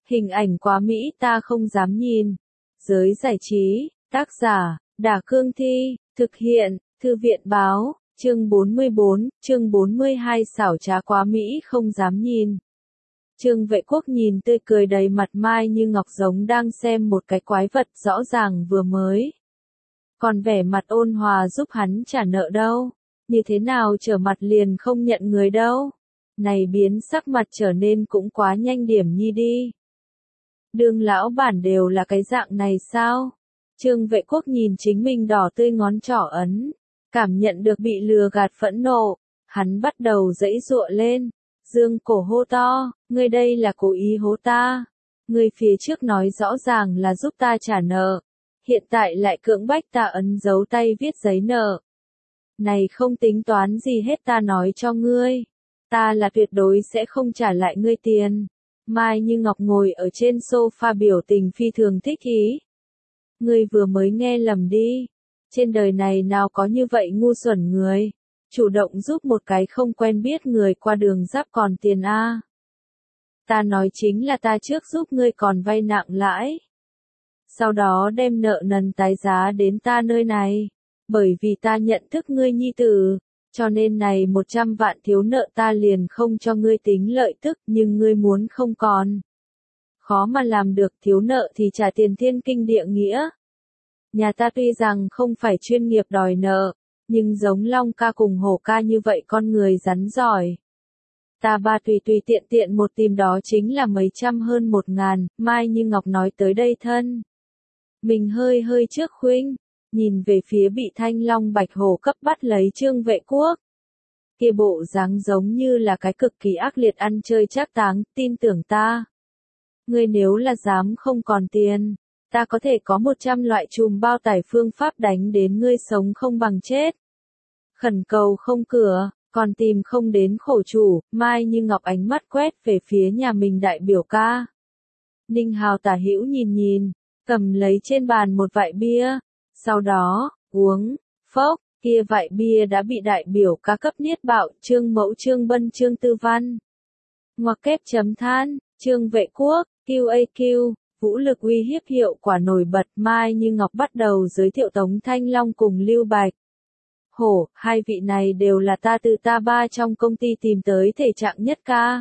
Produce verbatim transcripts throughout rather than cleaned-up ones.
Hình ảnh quá mỹ ta không dám nhìn. Giới giải trí, tác giả, Đả Cương Thi, thực hiện, Thư viện Báo, chương bốn mươi bốn, chương bốn mươi hai xảo trá quá mỹ không dám nhìn. Trương Vệ Quốc nhìn tươi cười đầy mặt Mai Như Ngọc giống đang xem một cái quái vật rõ ràng vừa mới. Còn vẻ mặt ôn hòa giúp hắn trả nợ đâu, như thế nào trở mặt liền không nhận người đâu. Này biến sắc mặt trở nên cũng quá nhanh điểm nhi đi. Đường lão bản đều là cái dạng này sao? Trương Vệ Quốc nhìn chính mình đỏ tươi ngón trỏ ấn, cảm nhận được bị lừa gạt phẫn nộ, hắn bắt đầu giãy giụa lên, dương cổ hô to, ngươi đây là cố ý hố ta, ngươi phía trước nói rõ ràng là giúp ta trả nợ, hiện tại lại cưỡng bách ta ấn dấu tay viết giấy nợ. Này không tính toán gì hết ta nói cho ngươi, ta là tuyệt đối sẽ không trả lại ngươi tiền. Mai Như Ngọc ngồi ở trên sofa biểu tình phi thường thích ý. Ngươi vừa mới nghe lầm đi. Trên đời này nào có như vậy ngu xuẩn người. Chủ động giúp một cái không quen biết người qua đường giáp còn tiền a. Ta nói chính là ta trước giúp ngươi còn vay nặng lãi. Sau đó đem nợ nần tái giá đến ta nơi này. Bởi vì ta nhận thức ngươi nhi tử. Cho nên này một trăm vạn thiếu nợ ta liền không cho ngươi tính lợi tức nhưng ngươi muốn không còn. Khó mà làm được thiếu nợ thì trả tiền thiên kinh địa nghĩa. Nhà ta tuy rằng không phải chuyên nghiệp đòi nợ, nhưng giống Long ca cùng Hổ ca như vậy con người rắn giỏi. Ta ba tùy tùy tiện tiện một tìm đó chính là mấy trăm hơn một ngàn, Mai Như Ngọc nói tới đây thân. Mình hơi hơi trước khuynh. Nhìn về phía bị Thanh Long Bạch Hổ cấp bắt lấy Trương Vệ Quốc. Kia bộ dáng giống như là cái cực kỳ ác liệt ăn chơi trác táng, tin tưởng ta. Ngươi nếu là dám không còn tiền, ta có thể có một trăm loại chùm bao tải phương pháp đánh đến ngươi sống không bằng chết. Khẩn cầu không cửa, còn tìm không đến khổ chủ, Mai Như Ngọc ánh mắt quét về phía nhà mình đại biểu ca. Ninh Hào tả hữu nhìn nhìn, cầm lấy trên bàn một vại bia. Sau đó, uống, phốc, kia vại bia đã bị đại biểu ca cấp niết bạo, Trương Mẫu Trương Bân Trương Tư Văn. Ngoặc kép chấm than, Trương Vệ Quốc, quy a quy, vũ lực uy hiếp hiệu quả nổi bật Mai Như Ngọc bắt đầu giới thiệu Tống Thanh Long cùng Lưu Bạch. Hổ, hai vị này đều là ta từ ta ba trong công ty tìm tới thể trạng nhất ca.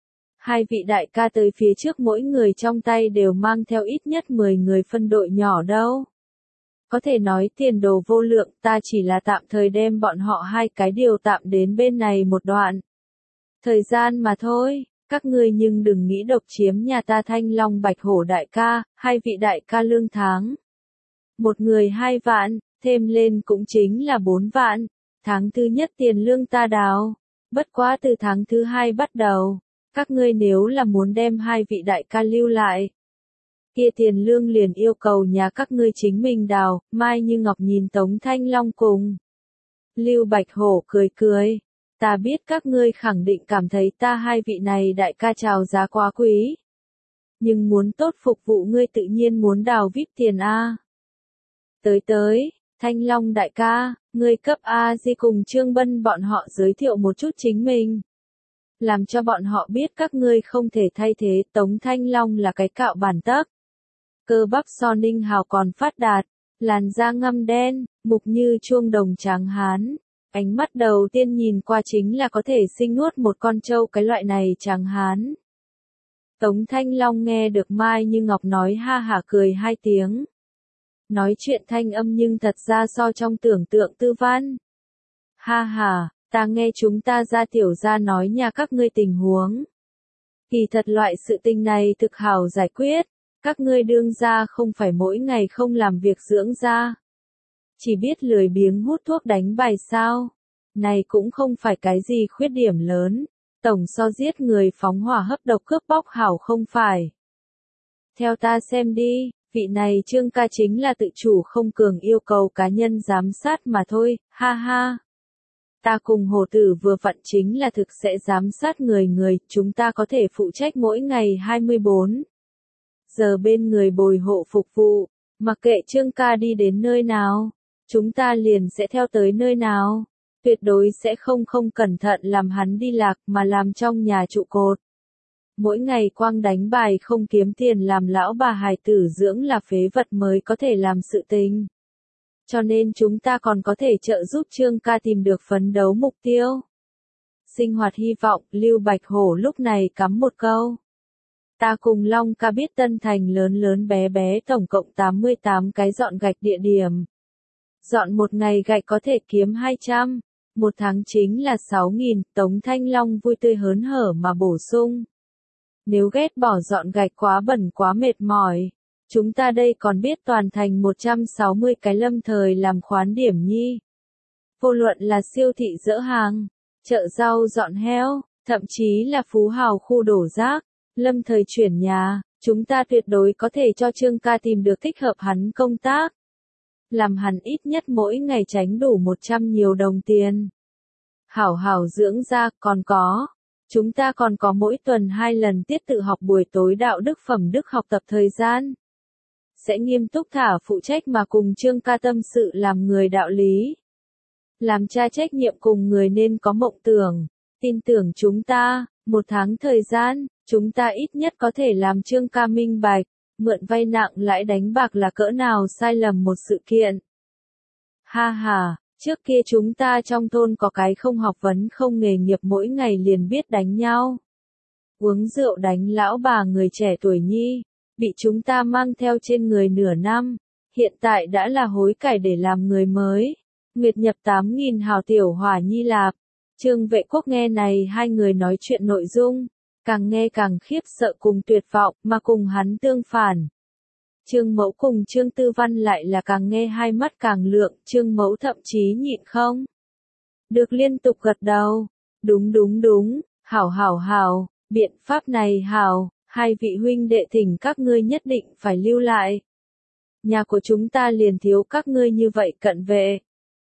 Hai vị đại ca tới phía trước mỗi người trong tay đều mang theo ít nhất mười người phân đội nhỏ đâu. Có thể nói tiền đồ vô lượng, ta chỉ là tạm thời đem bọn họ hai cái điều tạm đến bên này một đoạn. Thời gian mà thôi, các ngươi nhưng đừng nghĩ độc chiếm nhà ta Thanh Long Bạch Hổ đại ca, hai vị đại ca lương tháng. Một người hai vạn, thêm lên cũng chính là bốn vạn, tháng thứ nhất tiền lương ta đào, bất quá từ tháng thứ hai bắt đầu, các ngươi nếu là muốn đem hai vị đại ca lưu lại. Kia tiền lương liền yêu cầu nhà các ngươi chính mình đào, Mai Như Ngọc nhìn Tống Thanh Long cùng. Lưu Bạch Hổ cười cười, ta biết các ngươi khẳng định cảm thấy ta hai vị này đại ca chào giá quá quý. Nhưng muốn tốt phục vụ ngươi tự nhiên muốn đào víp tiền A. Tới tới, Thanh Long đại ca, ngươi cấp A di cùng Trương Bân bọn họ giới thiệu một chút chính mình. Làm cho bọn họ biết các ngươi không thể thay thế, Tống Thanh Long là cái cạo bản tấc. Cơ bắp so Ninh Hào còn phát đạt, làn da ngăm đen, mục như chuông đồng tráng hán. Ánh mắt đầu tiên nhìn qua chính là có thể sinh nuốt một con trâu cái loại này tráng hán. Tống Thanh Long nghe được Mai Như Ngọc nói ha hả cười hai tiếng. Nói chuyện thanh âm nhưng thật ra so trong tưởng tượng Tư Văn. Ha ha, ta nghe chúng ta ra tiểu gia nói nhà các ngươi tình huống. Kỳ thật loại sự tình này thực hảo giải quyết. Các ngươi đương gia không phải mỗi ngày không làm việc dưỡng da. Chỉ biết lười biếng hút thuốc đánh bài sao. Này cũng không phải cái gì khuyết điểm lớn. Tổng so giết người phóng hỏa hấp độc cướp bóc hảo không phải. Theo ta xem đi, vị này Trương ca chính là tự chủ không cường yêu cầu cá nhân giám sát mà thôi, ha ha. Ta cùng Hồ Tử vừa vặn chính là thực sẽ giám sát người người, chúng ta có thể phụ trách mỗi ngày hai mươi bốn. Giờ bên người bồi hộ phục vụ, mặc kệ Trương ca đi đến nơi nào, chúng ta liền sẽ theo tới nơi nào, tuyệt đối sẽ không không cẩn thận làm hắn đi lạc mà làm trong nhà trụ cột. Mỗi ngày quang đánh bài không kiếm tiền làm lão bà hài tử dưỡng là phế vật mới có thể làm sự tình. Cho nên chúng ta còn có thể trợ giúp Trương ca tìm được phấn đấu mục tiêu. Sinh hoạt hy vọng, Lưu Bạch Hổ lúc này cắm một câu. Ta cùng Long ca biết Tân Thành lớn lớn bé bé tổng cộng tám mươi tám cái dọn gạch địa điểm. Dọn một ngày gạch có thể kiếm hai trăm, một tháng chính là sáu nghìn, Tống Thanh Long vui tươi hớn hở mà bổ sung. Nếu ghét bỏ dọn gạch quá bẩn quá mệt mỏi, chúng ta đây còn biết toàn thành một trăm sáu mươi cái lâm thời làm khoán điểm nhi. Vô luận là siêu thị dỡ hàng, chợ rau dọn heo, thậm chí là phú hào khu đổ rác, lâm thời chuyển nhà, chúng ta tuyệt đối có thể cho Trương ca tìm được thích hợp hắn công tác. Làm hắn ít nhất mỗi ngày tránh đủ một trăm nhiều đồng tiền. Hảo hảo dưỡng ra, còn có. Chúng ta còn có mỗi tuần hai lần tiết tự học buổi tối đạo đức phẩm đức học tập thời gian. Sẽ nghiêm túc thả phụ trách mà cùng Trương ca tâm sự làm người đạo lý. Làm cha trách nhiệm cùng người nên có mộng tưởng, tin tưởng chúng ta, một tháng thời gian, chúng ta ít nhất có thể làm Trương ca minh bạch, mượn vay nặng lãi đánh bạc là cỡ nào sai lầm một sự kiện. Ha ha, trước kia chúng ta trong thôn có cái không học vấn không nghề nghiệp mỗi ngày liền biết đánh nhau. Uống rượu đánh lão bà người trẻ tuổi nhi, bị chúng ta mang theo trên người nửa năm, hiện tại đã là hối cải để làm người mới. Nguyệt nhập tám nghìn hào tiểu hỏa nhi lạp. Trương Vệ Quốc nghe này hai người nói chuyện nội dung, càng nghe càng khiếp sợ cùng tuyệt vọng, mà cùng hắn tương phản. Trương Mẫu cùng Trương Tư Văn lại là càng nghe hai mắt càng lượng, Trương Mẫu thậm chí nhịn không được liên tục gật đầu. Đúng đúng đúng, hảo hảo hảo, biện pháp này hảo, hai vị huynh đệ thỉnh các ngươi nhất định phải lưu lại. Nhà của chúng ta liền thiếu các ngươi như vậy cận vệ.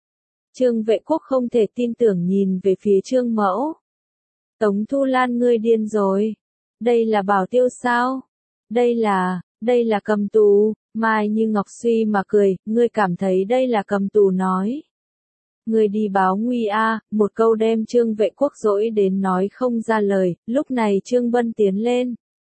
Trương Vệ Quốc không thể tin tưởng nhìn về phía Trương Mẫu. Tống Thu Lan ngươi điên rồi. Đây là bảo tiêu sao? Đây là, đây là cầm tù. Mai Như Ngọc suy mà cười, ngươi cảm thấy đây là cầm tù nói. Ngươi đi báo nguy a, một câu đem Trương Vệ Quốc dỗi đến nói không ra lời, lúc này Trương Bân tiến lên.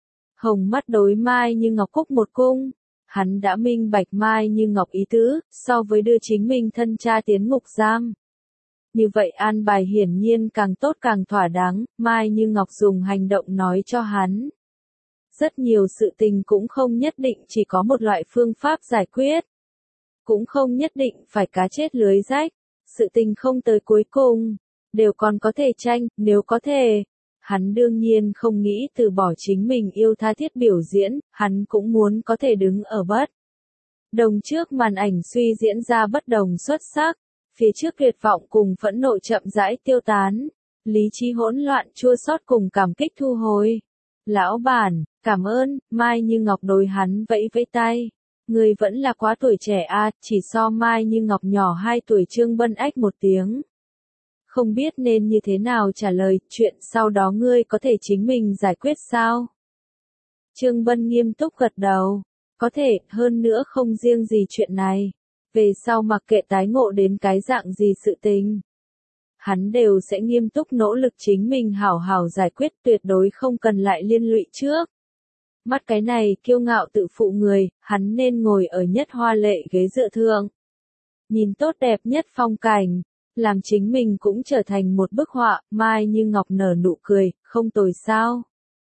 Hồng mắt đối Mai Như Ngọc cúc một cung. Hắn đã minh bạch Mai Như Ngọc ý tứ, so với đưa chính mình thân cha tiến ngục giam. Như vậy an bài hiển nhiên càng tốt càng thỏa đáng, Mai Như Ngọc dùng hành động nói cho hắn. Rất nhiều sự tình cũng không nhất định chỉ có một loại phương pháp giải quyết. Cũng không nhất định phải cá chết lưới rách, sự tình không tới cuối cùng, đều còn có thể tranh, nếu có thể. Hắn đương nhiên không nghĩ từ bỏ chính mình yêu tha thiết biểu diễn, hắn cũng muốn có thể đứng ở bất đồng trước màn ảnh suy diễn ra bất đồng xuất sắc, phía trước tuyệt vọng cùng phẫn nộ chậm rãi tiêu tán, lý trí hỗn loạn chua xót cùng cảm kích thu hồi. Lão bản, cảm ơn, Mai Như Ngọc đối hắn vẫy vẫy tay. Người vẫn là quá tuổi trẻ a, chỉ so Mai Như Ngọc nhỏ hai tuổi. Trương Bân ách một tiếng. Không biết nên như thế nào trả lời, chuyện sau đó ngươi có thể chính mình giải quyết sao? Trương Bân nghiêm túc gật đầu. Có thể, hơn nữa không riêng gì chuyện này. Về sau mặc kệ tái ngộ đến cái dạng gì sự tình. Hắn đều sẽ nghiêm túc nỗ lực chính mình hảo hảo giải quyết, tuyệt đối không cần lại liên lụy trước. Mắt cái này kiêu ngạo tự phụ người, hắn nên ngồi ở nhất hoa lệ ghế dựa thượng. Nhìn tốt đẹp nhất phong cảnh. Làm chính mình cũng trở thành một bức họa, Mai Như Ngọc nở nụ cười, không tồi sao.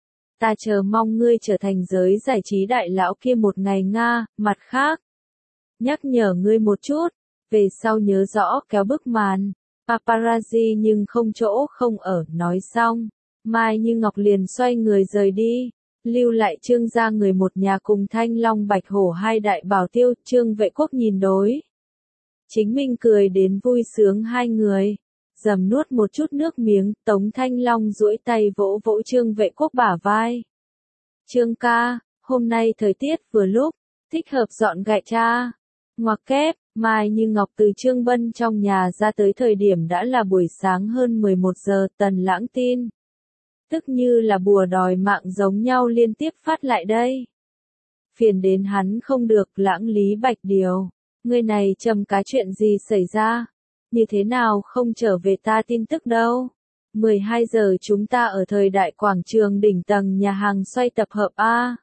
Ta chờ mong ngươi trở thành giới giải trí đại lão kia một ngày Nga, mặt khác. Nhắc nhở ngươi một chút, về sau nhớ rõ kéo bức màn, paparazzi nhưng không chỗ không ở, nói xong. Mai Như Ngọc liền xoay người rời đi, lưu lại Trương gia người một nhà cùng Thanh Long Bạch Hổ hai đại bảo tiêu, Trương Vệ Quốc nhìn đối. Chính mình cười đến vui sướng hai người, dầm nuốt một chút nước miếng, Tống Thanh Long duỗi tay vỗ vỗ Trương Vệ Quốc bả vai. Trương ca, hôm nay thời tiết vừa lúc, thích hợp dọn gạch cha. Ngoặc kép, Mai Như Ngọc từ Trương Bân trong nhà ra tới thời điểm đã là buổi sáng hơn mười một giờ, Tần Lãng tin. Tức như là bùa đòi mạng giống nhau liên tiếp phát lại đây. Phiền đến hắn không được, Lãng Lý Bạch Điều. Người này trầm cá chuyện gì xảy ra? Như thế nào không trở về ta tin tức đâu? mười hai giờ chúng ta ở thời đại quảng trường đỉnh tầng nhà hàng xoay tập hợp A.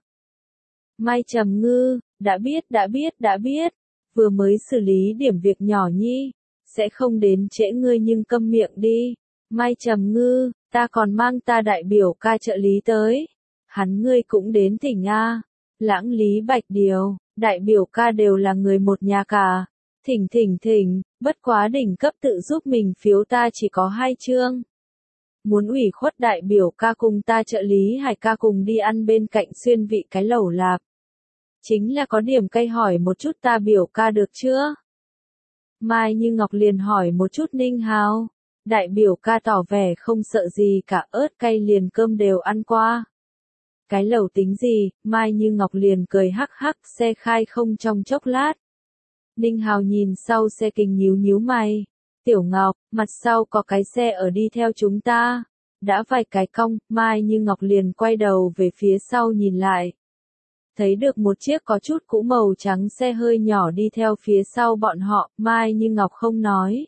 Mai Trầm Ngư, đã biết đã biết đã biết, vừa mới xử lý điểm việc nhỏ nhi, sẽ không đến trễ ngươi nhưng câm miệng đi. Mai Trầm Ngư, ta còn mang ta đại biểu ca trợ lý tới. Hắn ngươi cũng đến thỉnh A. Lãng Lý Bạch Điều, đại biểu ca đều là người một nhà cả. Thỉnh thỉnh thỉnh, bất quá đỉnh cấp tự giúp mình phiếu ta chỉ có hai chương. Muốn ủy khuất đại biểu ca cùng ta trợ lý Hải ca cùng đi ăn bên cạnh xuyên vị cái lẩu lạp. Chính là có điểm cay hỏi một chút ta biểu ca được chưa? Mai Như Ngọc liền hỏi một chút Ninh Hào. Đại biểu ca tỏ vẻ không sợ gì cả, ớt cay liền cơm đều ăn qua. Cái lẩu tính gì, Mai Như Ngọc liền cười hắc hắc, xe khai không trong chốc lát. Ninh Hào nhìn sau xe kinh nhíu nhíu mày. Tiểu Ngọc, mặt sau có cái xe ở đi theo chúng ta. Đã vài cái cong, Mai Như Ngọc liền quay đầu về phía sau nhìn lại. Thấy được một chiếc có chút cũ màu trắng xe hơi nhỏ đi theo phía sau bọn họ, Mai Như Ngọc không nói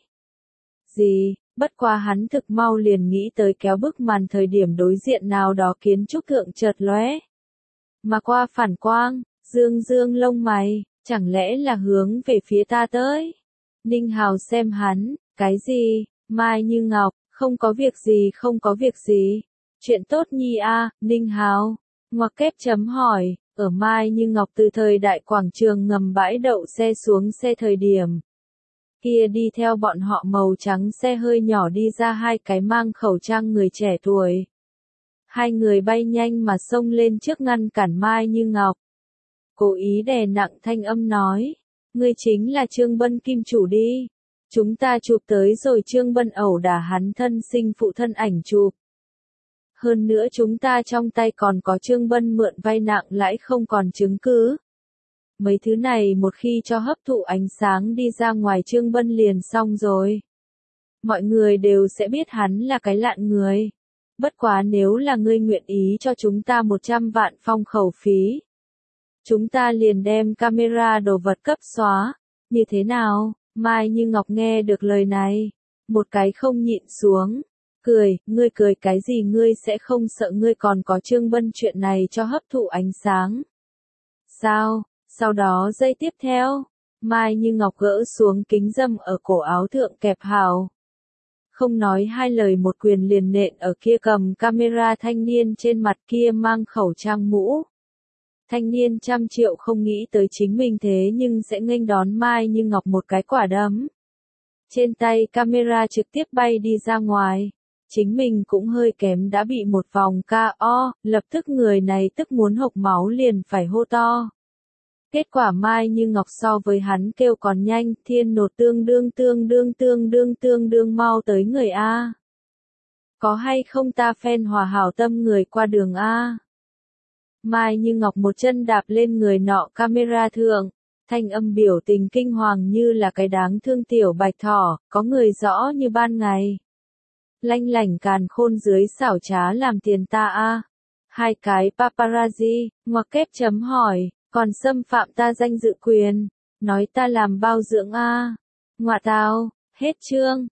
gì, bất qua hắn thực mau liền nghĩ tới kéo bức màn thời điểm đối diện nào đó kiến trúc thượng chợt lóe. Mà qua phản quang, dương dương lông mày, chẳng lẽ là hướng về phía ta tới? Ninh Hào xem hắn, cái gì? Mai Như Ngọc, không có việc gì không có việc gì. Chuyện tốt nhi a, Ninh Hào. Ngoặc kép chấm hỏi, ở Mai Như Ngọc từ thời đại quảng trường ngầm bãi đậu xe xuống xe thời điểm. Kia đi theo bọn họ màu trắng xe hơi nhỏ đi ra hai cái mang khẩu trang người trẻ tuổi. Hai người bay nhanh mà xông lên trước ngăn cản Mai Như Ngọc. Cố ý đè nặng thanh âm nói, ngươi chính là Trương Bân kim chủ đi. Chúng ta chụp tới rồi Trương Bân ẩu đả hắn thân sinh phụ thân ảnh chụp. Hơn nữa chúng ta trong tay còn có Trương Bân mượn vay nặng lãi không còn chứng cứ. Mấy thứ này một khi cho hấp thụ ánh sáng đi ra ngoài Trương Bân liền xong rồi. Mọi người đều sẽ biết hắn là cái lạn người. Bất quá nếu là ngươi nguyện ý cho chúng ta một trăm vạn phong khẩu phí. Chúng ta liền đem camera đồ vật cấp xóa. Như thế nào? Mai Như Ngọc nghe được lời này. Một cái không nhịn xuống. Cười, ngươi cười cái gì ngươi sẽ không sợ ngươi còn có Trương Bân chuyện này cho hấp thụ ánh sáng. Sao? Sau đó giây tiếp theo, Mai Như Ngọc gỡ xuống kính dâm ở cổ áo thượng kẹp hào. Không nói hai lời một quyền liền nện ở kia cầm camera thanh niên trên mặt kia mang khẩu trang mũ. Thanh niên trăm triệu không nghĩ tới chính mình thế nhưng sẽ nghênh đón Mai Như Ngọc một cái quả đấm. Trên tay camera trực tiếp bay đi ra ngoài. Chính mình cũng hơi kém đã bị một vòng ca o, lập tức người này tức muốn hộc máu liền phải hô to. Kết quả Mai Như Ngọc so với hắn kêu còn nhanh, thiên nột tương đương tương đương tương đương tương đương mau tới người A. Có hay không ta phen hòa hảo tâm người qua đường A. Mai Như Ngọc một chân đạp lên người nọ camera thượng, thanh âm biểu tình kinh hoàng như là cái đáng thương tiểu bạch thỏ, có người rõ như ban ngày. Lanh lảnh càn khôn dưới xảo trá làm tiền ta A. Hai cái paparazzi, ngoặc kép chấm hỏi. Còn xâm phạm ta danh dự quyền, nói ta làm bao dưỡng a. Ngoạ tào, hết chương.